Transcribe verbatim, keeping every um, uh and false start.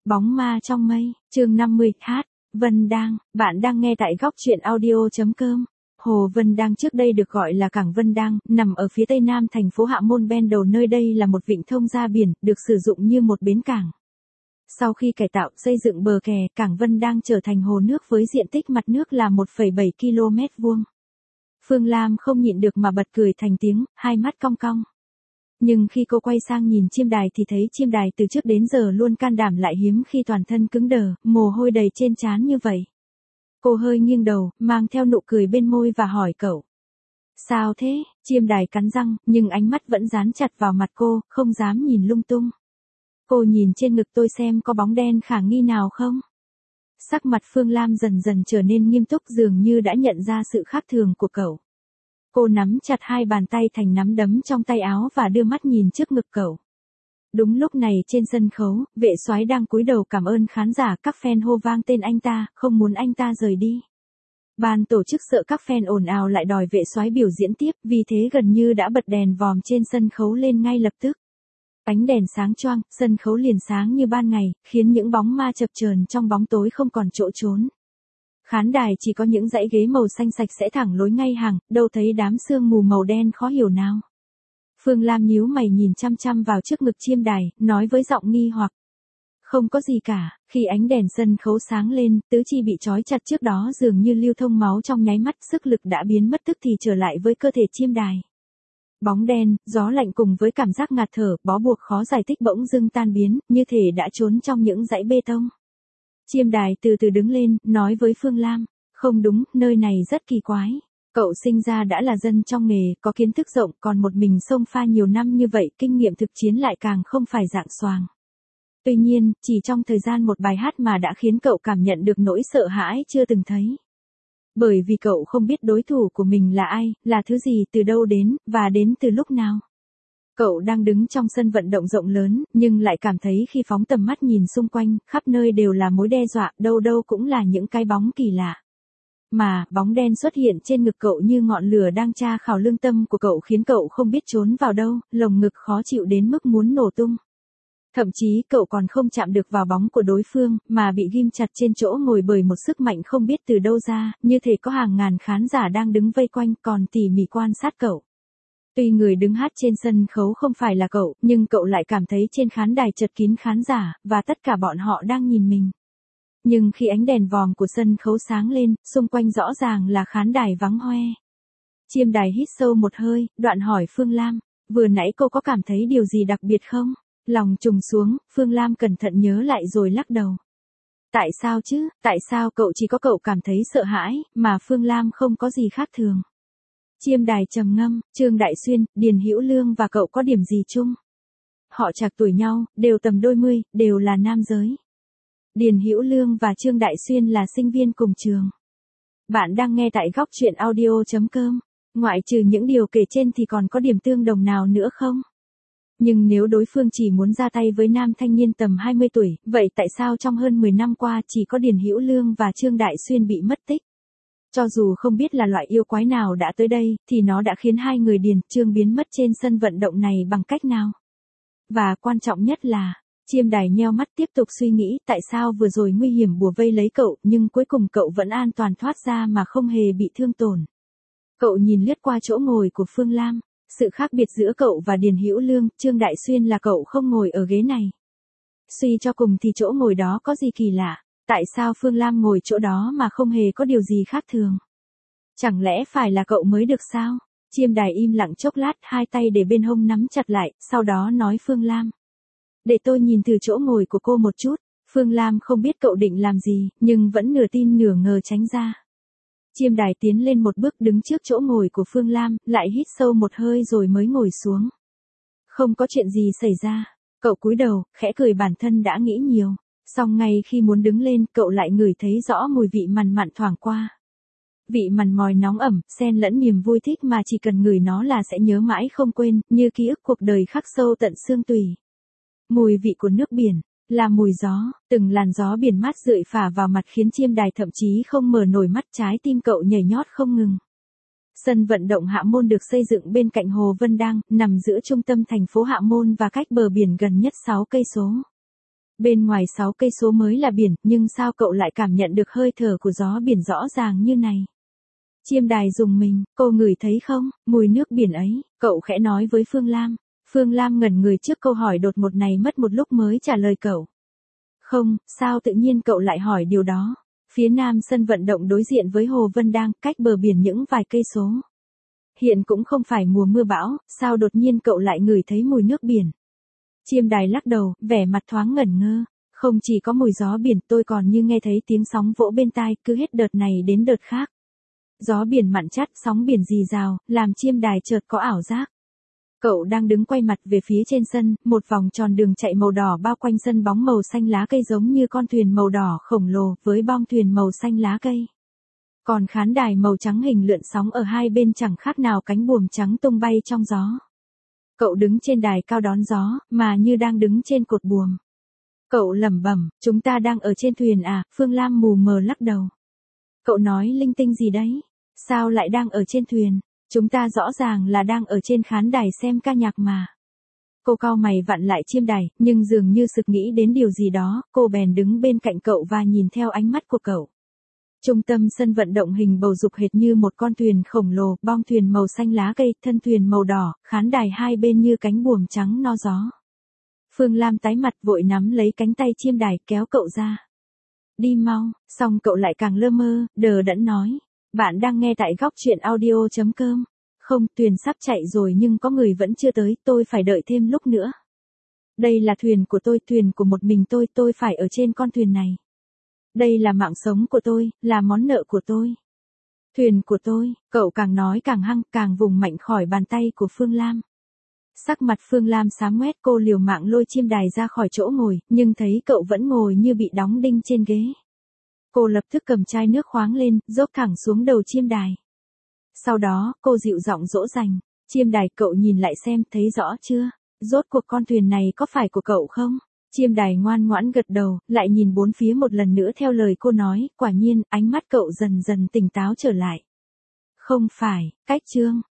Bóng ma trong mây, chương năm mươi, hát, Vân Đang, bạn đang nghe tại góc truyện audio.com. Hồ Vân Đang trước đây được gọi là cảng Vân Đang, nằm ở phía tây nam thành phố Hạ Môn Ben Đầu, nơi đây là một vịnh thông ra biển, được sử dụng như một bến cảng. Sau khi cải tạo, xây dựng bờ kè, cảng Vân Đang trở thành hồ nước với diện tích mặt nước là một phẩy bảy ki lô mét vuông. Phương Lam không nhịn được mà bật cười thành tiếng, hai mắt cong cong. Nhưng khi cô quay sang nhìn chiêm đài thì thấy chiêm đài từ trước đến giờ luôn can đảm lại hiếm khi toàn thân cứng đờ, mồ hôi đầy trên trán như vậy. Cô hơi nghiêng đầu, mang theo nụ cười bên môi và hỏi cậu. Sao thế? Chiêm đài cắn răng, nhưng ánh mắt vẫn dán chặt vào mặt cô, không dám nhìn lung tung. Cô nhìn trên ngực tôi xem có bóng đen khả nghi nào không? Sắc mặt Phương Lam dần dần trở nên nghiêm túc, dường như đã nhận ra sự khác thường của cậu. Cô nắm chặt hai bàn tay thành nắm đấm trong tay áo và đưa mắt nhìn trước ngực cậu. Đúng lúc này trên sân khấu, vệ soái đang cúi đầu cảm ơn khán giả, các fan hô vang tên anh ta, không muốn anh ta rời đi. Ban tổ chức sợ các fan ồn ào lại đòi vệ soái biểu diễn tiếp, vì thế gần như đã bật đèn vòm trên sân khấu lên ngay lập tức. Ánh đèn sáng choang, sân khấu liền sáng như ban ngày, khiến những bóng ma chập chờn trong bóng tối không còn chỗ trốn. Khán đài chỉ có những dãy ghế màu xanh sạch sẽ thẳng lối ngay hàng, đâu thấy đám sương mù màu đen khó hiểu nào. Phương Lam nhíu mày nhìn chăm chăm vào trước ngực chiêm đài, nói với giọng nghi hoặc. Không có gì cả, khi ánh đèn sân khấu sáng lên, tứ chi bị trói chặt trước đó dường như lưu thông máu trong nháy mắt, sức lực đã biến mất tức thì trở lại với cơ thể chiêm đài. Bóng đen, gió lạnh cùng với cảm giác ngạt thở, bó buộc khó giải thích bỗng dưng tan biến, như thể đã trốn trong những dãy bê tông. Chiêm đài từ từ đứng lên, nói với Phương Lam, không đúng, nơi này rất kỳ quái. Cậu sinh ra đã là dân trong nghề, có kiến thức rộng, còn một mình xông pha nhiều năm như vậy, kinh nghiệm thực chiến lại càng không phải dạng xoàng. Tuy nhiên, chỉ trong thời gian một bài hát mà đã khiến cậu cảm nhận được nỗi sợ hãi chưa từng thấy. Bởi vì cậu không biết đối thủ của mình là ai, là thứ gì, từ đâu đến, và đến từ lúc nào. Cậu đang đứng trong sân vận động rộng lớn, nhưng lại cảm thấy khi phóng tầm mắt nhìn xung quanh, khắp nơi đều là mối đe dọa, đâu đâu cũng là những cái bóng kỳ lạ. Mà, bóng đen xuất hiện trên ngực cậu như ngọn lửa đang tra khảo lương tâm của cậu, khiến cậu không biết trốn vào đâu, lồng ngực khó chịu đến mức muốn nổ tung. Thậm chí cậu còn không chạm được vào bóng của đối phương, mà bị ghim chặt trên chỗ ngồi bởi một sức mạnh không biết từ đâu ra, như thể có hàng ngàn khán giả đang đứng vây quanh còn tỉ mỉ quan sát cậu. Tuy người đứng hát trên sân khấu không phải là cậu, nhưng cậu lại cảm thấy trên khán đài chật kín khán giả, và tất cả bọn họ đang nhìn mình. Nhưng khi ánh đèn vòm của sân khấu sáng lên, xung quanh rõ ràng là khán đài vắng hoe. Chiêm đài hít sâu một hơi, đoạn hỏi Phương Lam, vừa nãy cô có cảm thấy điều gì đặc biệt không? Lòng trùng xuống, Phương Lam cẩn thận nhớ lại rồi lắc đầu. Tại sao chứ, tại sao cậu chỉ có cậu cảm thấy sợ hãi, mà Phương Lam không có gì khác thường? Chiêm đài trầm ngâm, Trương Đại Xuyên, Điền Hữu Lương và cậu có điểm gì chung? Họ trạc tuổi nhau, đều tầm đôi mươi, đều là nam giới. Điền Hữu Lương và Trương Đại Xuyên là sinh viên cùng trường. Bạn đang nghe tại góc truyện audio.com. Ngoại trừ những điều kể trên thì còn có điểm tương đồng nào nữa không? Nhưng nếu đối phương chỉ muốn ra tay với nam thanh niên tầm hai mươi tuổi, vậy tại sao trong hơn mười năm qua chỉ có Điền Hữu Lương và Trương Đại Xuyên bị mất tích? Cho dù không biết là loại yêu quái nào đã tới đây, thì nó đã khiến hai người Điền, Trương biến mất trên sân vận động này bằng cách nào? Và quan trọng nhất là, chiêm đài nheo mắt tiếp tục suy nghĩ tại sao vừa rồi nguy hiểm bùa vây lấy cậu, nhưng cuối cùng cậu vẫn an toàn thoát ra mà không hề bị thương tổn. Cậu nhìn lướt qua chỗ ngồi của Phương Lam. Sự khác biệt giữa cậu và Điền Hữu Lương, Trương Đại Xuyên là cậu không ngồi ở ghế này. Suy cho cùng thì chỗ ngồi đó có gì kỳ lạ, tại sao Phương Lam ngồi chỗ đó mà không hề có điều gì khác thường? Chẳng lẽ phải là cậu mới được sao? Chiêm đài im lặng chốc lát, hai tay để bên hông nắm chặt lại, sau đó nói Phương Lam. Để tôi nhìn từ chỗ ngồi của cô một chút. Phương Lam không biết cậu định làm gì, nhưng vẫn nửa tin nửa ngờ tránh ra. Chiêm đài tiến lên một bước đứng trước chỗ ngồi của Phương Lam, lại hít sâu một hơi rồi mới ngồi xuống. Không có chuyện gì xảy ra. Cậu cúi đầu, khẽ cười bản thân đã nghĩ nhiều. Song ngay khi muốn đứng lên, cậu lại ngửi thấy rõ mùi vị mằn mặn thoảng qua. Vị mằn mòi nóng ẩm, xen lẫn niềm vui thích mà chỉ cần ngửi nó là sẽ nhớ mãi không quên, như ký ức cuộc đời khắc sâu tận xương tủy. Mùi vị của nước biển. Là mùi gió, từng làn gió biển mát rượi phả vào mặt khiến chiêm đài thậm chí không mở nổi mắt, trái tim cậu nhảy nhót không ngừng. Sân vận động Hạ Môn được xây dựng bên cạnh Hồ Vân Đang, nằm giữa trung tâm thành phố Hạ Môn và cách bờ biển gần nhất sáu cây số. Bên ngoài sáu cây số mới là biển, nhưng sao cậu lại cảm nhận được hơi thở của gió biển rõ ràng như này? Chiêm Đài rùng mình, cô ngửi thấy không, mùi nước biển ấy, cậu khẽ nói với Phương Lam. Phương Lam ngẩn người trước câu hỏi đột ngột này, mất một lúc mới trả lời cậu. Không, sao tự nhiên cậu lại hỏi điều đó? Phía nam sân vận động đối diện với Hồ Vân Đang, cách bờ biển những vài cây số. Hiện cũng không phải mùa mưa bão, sao đột nhiên cậu lại ngửi thấy mùi nước biển? Chiêm Đài lắc đầu, vẻ mặt thoáng ngẩn ngơ. Không chỉ có mùi gió biển, tôi còn như nghe thấy tiếng sóng vỗ bên tai, cứ hết đợt này đến đợt khác. Gió biển mặn chát, sóng biển rì rào, làm Chiêm Đài chợt có ảo giác. Cậu đang đứng quay mặt về phía trên sân, một vòng tròn đường chạy màu đỏ bao quanh sân bóng màu xanh lá cây giống như con thuyền màu đỏ khổng lồ với bong thuyền màu xanh lá cây. Còn khán đài màu trắng hình lượn sóng ở hai bên chẳng khác nào cánh buồm trắng tung bay trong gió. Cậu đứng trên đài cao đón gió, mà như đang đứng trên cột buồm. Cậu lẩm bẩm, chúng ta đang ở trên thuyền à? Phương Lam mù mờ lắc đầu. Cậu nói linh tinh gì đấy? Sao lại đang ở trên thuyền? Chúng ta rõ ràng là đang ở trên khán đài xem ca nhạc mà. Cô cau mày vặn lại Chiêm Đài, nhưng dường như sực nghĩ đến điều gì đó, cô bèn đứng bên cạnh cậu và nhìn theo ánh mắt của cậu. Trung tâm sân vận động hình bầu dục hệt như một con thuyền khổng lồ, bong thuyền màu xanh lá cây, thân thuyền màu đỏ, khán đài hai bên như cánh buồm trắng no gió. Phương Lam tái mặt vội nắm lấy cánh tay Chiêm Đài kéo cậu ra. Đi mau, xong cậu lại càng lơ mơ, đờ đẫn nói. Bạn đang nghe tại góc chuyện audio chấm com. Không, thuyền sắp chạy rồi nhưng có người vẫn chưa tới, tôi phải đợi thêm lúc nữa. Đây là thuyền của tôi, thuyền của một mình tôi, tôi phải ở trên con thuyền này. Đây là mạng sống của tôi, là món nợ của tôi. Thuyền của tôi, cậu càng nói càng hăng, càng vùng mạnh khỏi bàn tay của Phương Lam. Sắc mặt Phương Lam xám ngoét, cô liều mạng lôi Chiêm Đài ra khỏi chỗ ngồi, nhưng thấy cậu vẫn ngồi như bị đóng đinh trên ghế. Cô lập tức cầm chai nước khoáng lên, dốc thẳng xuống đầu Chiêm Đài. Sau đó, cô dịu giọng dỗ dành. Chiêm Đài, cậu nhìn lại xem, thấy rõ chưa? Rốt cuộc con thuyền này có phải của cậu không? Chiêm Đài ngoan ngoãn gật đầu, lại nhìn bốn phía một lần nữa theo lời cô nói, quả nhiên, ánh mắt cậu dần dần tỉnh táo trở lại. Không phải, cách chương,